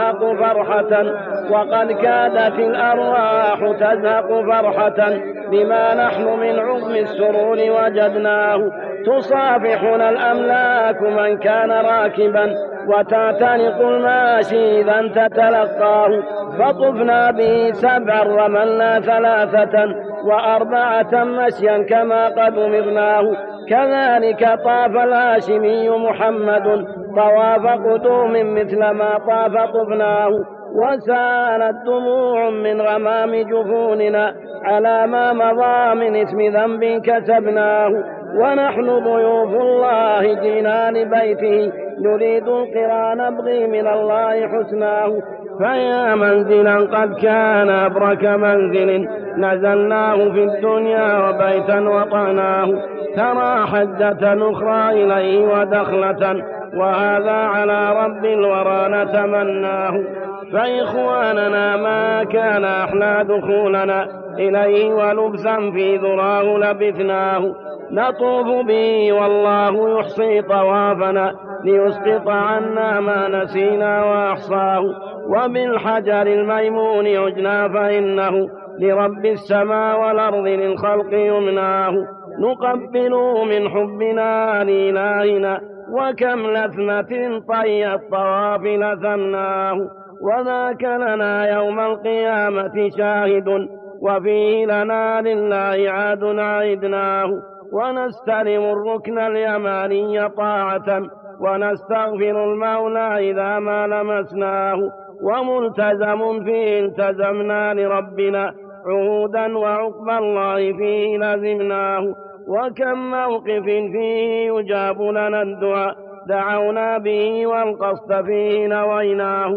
تزهق فرحة بما نحن من عظم السرور وجدناه تصافحنا الأملاك من كان راكبا وتعتنق الماشي إذا تتلقاه فطفنا به 7 رملنا 3 و4 مشيا كما قد أمرناه كذلك طاف الهاشمي محمد طواف قدوم مثل ما طاف طفناه وسالت دموع من غمام جفوننا على ما مضى من اسم ذنب كسبناه ونحن ضيوف الله جئنا لبيته نريد القرى نبغي من الله حسناه فيا منزلا قد كان أبرك منزل نزلناه في الدنيا وبيتا وطعناه ترى حجة أخرى إليه ودخلة وهذا على رب الورى نتمناه فإخواننا ما كان أحلى دخولنا إليه ولبسا في ذراه لبثناه نطوف به والله يحصي طوافنا ليسقط عنا ما نسينا وأحصاه وبالحجر الميمون عجنا فإنه لرب السماء والأرض للخلق يمناه نقبل من حبنا لإلهنا وكم لثمة طي الطواف لثمناه وذاك لنا يوم القيامة شاهد وفيه لنا لله عاد عيدناه ونستلم الركن اليماني طاعة ونستغفر المولى إذا ما لمسناه وملتزم فيه التزمنا لربنا عهودا وعقب الله فيه لزمناه وكم موقف فيه يجاب لنا الدعاء دعونا به والقصد فيه نويناه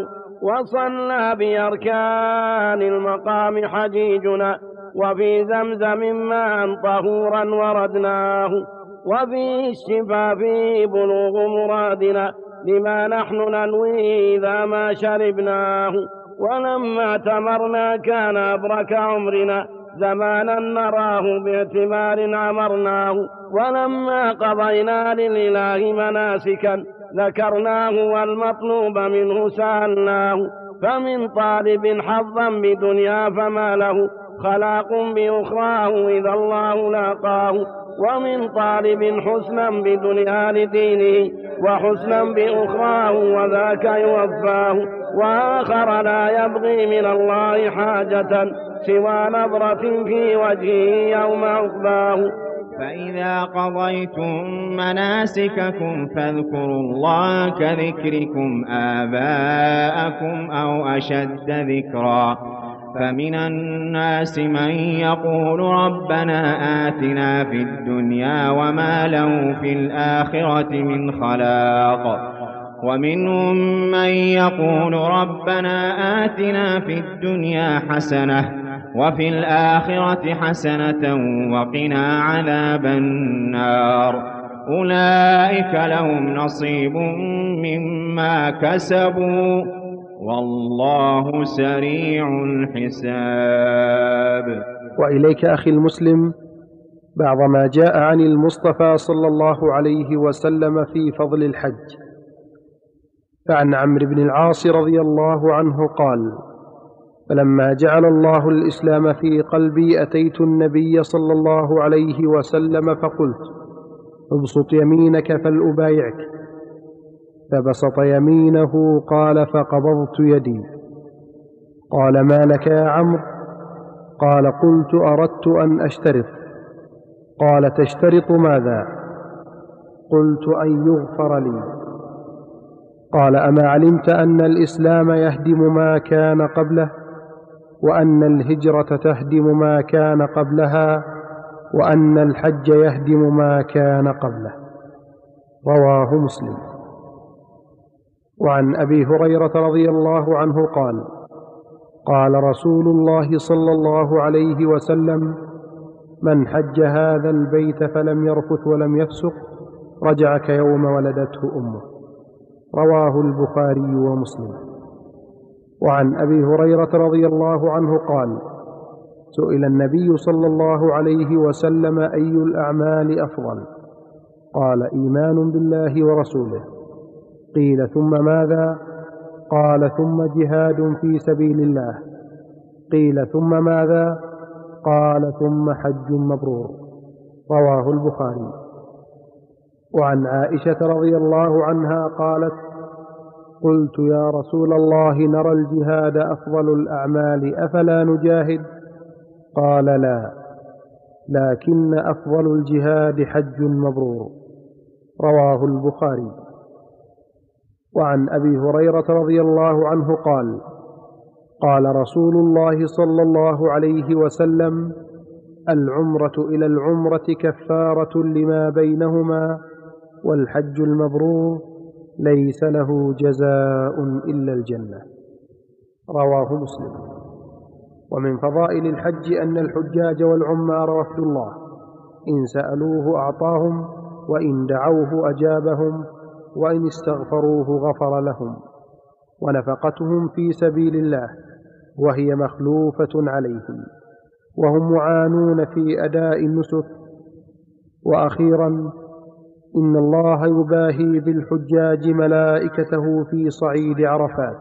وصلى بأركان المقام حجيجنا وفي زمزم ماء طهورا وردناه وفيه الشفاء فيه بلوغ مرادنا لما نحن ننوي إذا ما شربناه ولما تمرنا كان أبرك عمرنا زمانا نراه باعتمار عمرناه ولما قضينا للإله مناسكا ذكرناه والمطلوب منه سألناه فمن طالب حظا بدنيا فما له خلاق بأخراه إذا الله لاقاه ومن طالب حسنا بدنيا لدينه وحسنا بأخراه وذاك يوفاه، وآخر لا يبغي من الله حاجة سوى نظرة في وجهه يوم عقباه. فإذا قضيتم مناسككم فاذكروا الله كذكركم آباءكم أو أشد ذكرا. فمن الناس من يقول ربنا آتنا في الدنيا وما له في الآخرة من خلاق، ومنهم من يقول ربنا آتنا في الدنيا حسنة وفي الآخرة حسنة وقنا عذاب النار. أولئك لهم نصيب مما كسبوا والله سريع الحساب. وإليك أخي المسلم بعض ما جاء عن المصطفى صلى الله عليه وسلم في فضل الحج. فعن عمرو بن العاص رضي الله عنه قال: فلما جعل الله الإسلام في قلبي أتيت النبي صلى الله عليه وسلم فقلت: ابسط يمينك فلأبايعك. فبسط يمينه قال: فقبضت يدي. قال: ما لك يا عمرو؟ قال: قلت: أردت أن أشترط. قال: تشترط ماذا؟ قلت: أن يغفر لي. قال: أما علمت أن الإسلام يهدم ما كان قبله، وأن الهجرة تهدم ما كان قبلها، وأن الحج يهدم ما كان قبله؟ رواه مسلم. وعن أبي هريرة رضي الله عنه قال: قال رسول الله صلى الله عليه وسلم: من حج هذا البيت فلم يرفث ولم يفسق رجع كيوم ولدته أمه. رواه البخاري ومسلم. وعن أبي هريرة رضي الله عنه قال: سئل النبي صلى الله عليه وسلم: أي الأعمال أفضل؟ قال: إيمان بالله ورسوله. قيل: ثم ماذا؟ قال: ثم جهاد في سبيل الله. قيل: ثم ماذا؟ قال: ثم حج مبرور. رواه البخاري. وعن عائشة رضي الله عنها قالت: قلت: يا رسول الله، نرى الجهاد أفضل الأعمال، أفلا نجاهد؟ قال: لا، لكن أفضل الجهاد حج مبرور. رواه البخاري. وعن أبي هريرة رضي الله عنه قال: قال رسول الله صلى الله عليه وسلم: العمرة إلى العمرة كفارة لما بينهما، والحج المبرور ليس له جزاء إلا الجنة. رواه مسلم. ومن فضائل الحج أن الحجاج والعمار وفد الله، إن سألوه أعطاهم، وإن دعوه أجابهم، وإن استغفروه غفر لهم. ونفقتهم في سبيل الله وهي مخلوفة عليهم، وهم معانون في أداء النسك. وأخيرا، إن الله يباهي بالحجاج ملائكته في صعيد عرفات،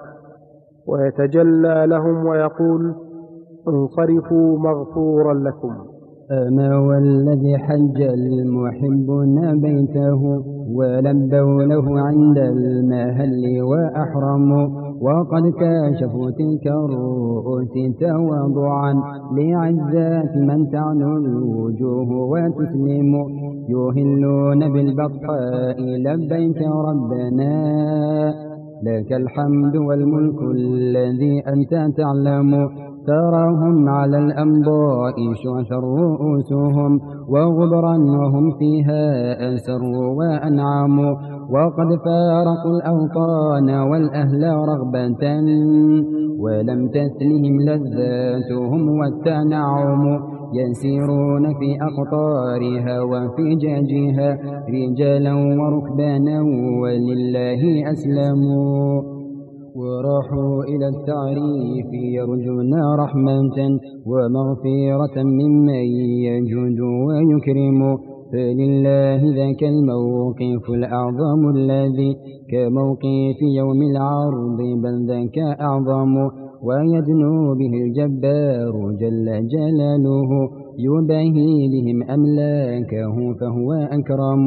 ويتجلى لهم ويقول: انصرفوا مغفورا لكم. أما والذي حج المحبون بيته ولبوا له عند المهل وأحرموا، وقد كاشفوا تلك الرؤوس تواضعا لعزات من تعنو الوجوه وتسلم، يهلون بالبطحاء لبيك ربنا، لك الحمد والملك الذي أنت تعلم. تراهم على الأنباء شعشا رؤوسهم وغبرا، وهم فيها أسروا وأنعموا، وقد فارقوا الأوطان والأهل رغبة، ولم تسلهم لذاتهم والتنعم، يسيرون في أقطارها وفجاجها رجالا وركبانا ولله أسلموا، وراحوا إلى التعريف يرجون رحمة ومغفرة ممن يجود ويكرم. فلله ذاك الموقف الأعظم الذي كموقف يوم العرض، بل ذاك أعظم، ويدنو به الجبار جل جلاله، يباهي بهم أملاكه فهو أكرم.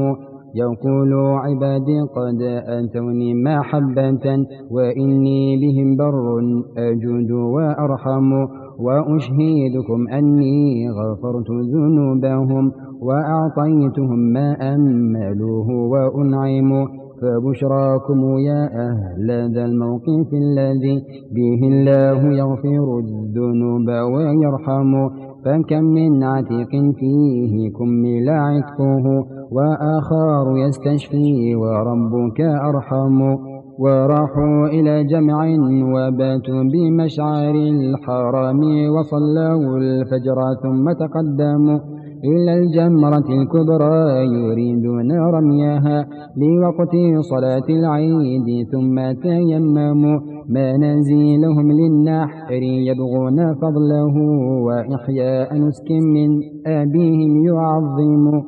يقول عبادي قد أتوني محبة وإني بهم بر أجود وأرحم وأشهدكم أني غفرت ذنوبهم وأعطيتهم ما أملوه وأنعم فبشراكم يا أهل ذا الموقف الذي به الله يغفر الذنوب ويرحم فكم من عتيق فيه كمل عتقه وآخر يستشفي وربك أرحم وراحوا إلى جمع وباتوا بمشعر الحرام وصلوا الفجر ثم تقدموا إلى الجمرة الكبرى يريدون رميها لوقت صلاة العيد ثم تيمموا منازلهم للنحر يبغون فضله وإحياء نسك من أبيهم يعظم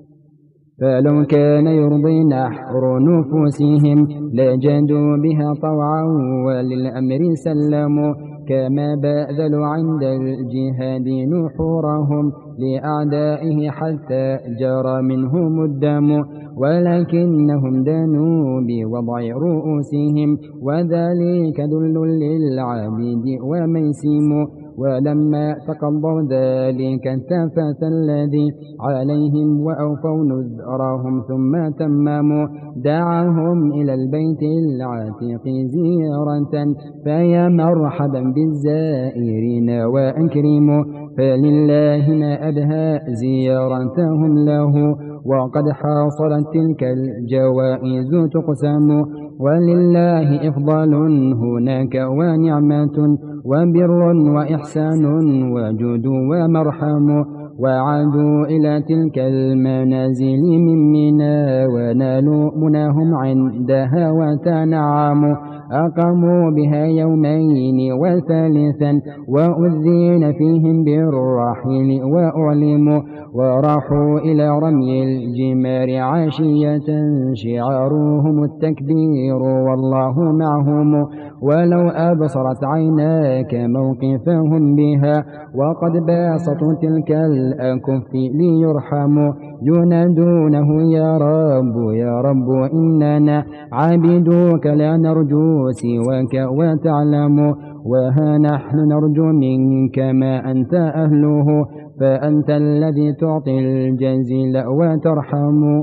فلو كان يرضي نحر نفوسهم لجدوا بها طوعا وللأمر سلموا كما بذلوا عند الجهاد نحورهم لأعدائه حتى جرى منهم الدم ولكنهم دانوا بوضع رؤوسهم وذلك ذل للعبيد وميسم ولما تقضوا ذلك التفت الذي عليهم وأوفوا نذرهم ثم تمموا دعاهم إلى البيت العتيق زيارة فيا مرحبا بالزائرين وأكرموا فلله ما أبهى زيارتهم له وقد حاصلت تلك الجوائز تقسم ولله إفضال هناك ونعمة وبر وإحسان وجود ومرحم وعادوا إلى تلك المنازل من منى ونالوا مناهم عندها وتنعموا أقاموا بها يومين وثالثا وأذين فيهم بالرحيل وأعلموا وراحوا إلى رمي الجمار عشية شعارهم التكبير والله معهم ولو أبصرت عيناك موقفهم بها وقد باسطوا تلك الأكف ليرحموا ينادونه يا رب إننا عابدوك لا نرجو سواك وتعلم وها نحن نرجو منك ما أنت أهله فأنت الذي تعطي الجزيل وترحم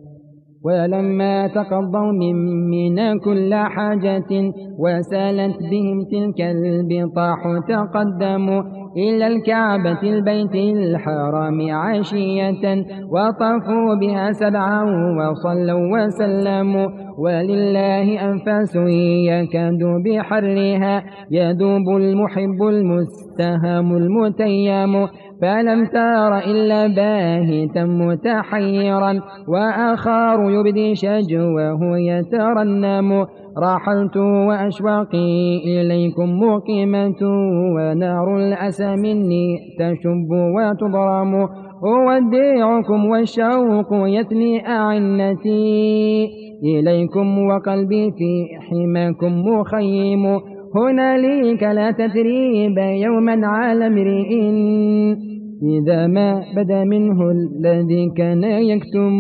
ولما تقضوا من كل حاجة وسالت بهم تلك البطاح تقدموا إلى الكعبة البيت الحرام عشية وطافوا بها سبعا وصلوا وسلموا ولله أنفاس يكاد بحرها يذوب المحب المستهام المتيم فلم تر إلا باهتا متحيرا وآخر يبدي شجوه يترنم رحلت وأشواقي إليكم مقيمة ونار الأسى مني تشب وتضرم أودعكم والشوق يثني أعنتي إليكم وقلبي في حماكم مخيم هنالك لا تثريب يوما على امرئ إذا ما بدا منه الذي كان يكتم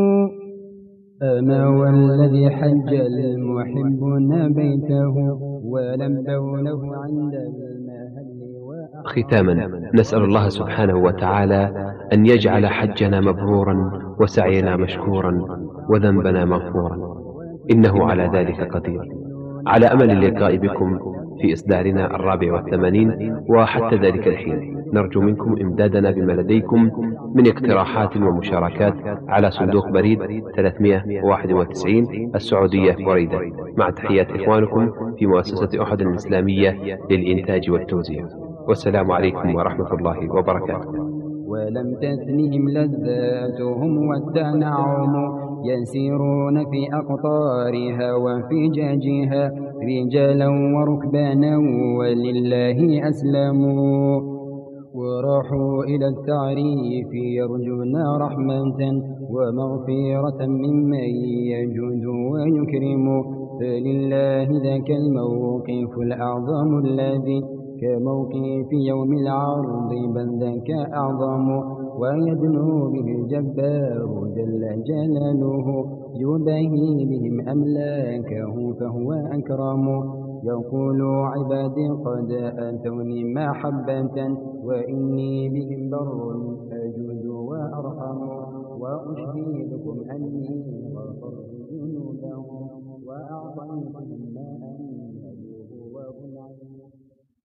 أما والذي حج المحبون بيته ولبوا له عند المهل ختاما نسأل الله سبحانه وتعالى أن يجعل حجنا مبرورا وسعينا مشكورا وذنبنا مغفورا إنه على ذلك قدير. على أمل اللقاء بكم في إصدارنا 84 وحتى ذلك الحين نرجو منكم إمدادنا بما لديكم من اقتراحات ومشاركات على صندوق بريد 391 السعودية بريدة مع تحيات إخوانكم في مؤسسة أحد الإسلامية للإنتاج والتوزيع والسلام عليكم ورحمة الله وبركاته. ولم تثنهم لذاتهم والتنعم يسيرون في أقطارها وفجاجها رجالا وركبانا ولله أسلموا وراحوا إلى التعريف يرجون رحمة ومغفرة ممن يجود ويكرم فلله ذاك الموقف الأعظم الذي كموقف يوم العرض بل ذاك أعظم ويدنو به الجبار جل جلاله يباهي بهم أملاكه فهو أكرم يقول عبادي قد آتوني محبة وإني بهم بر أجود وأرحم وأشهدكم أني غفرت ذنوبهم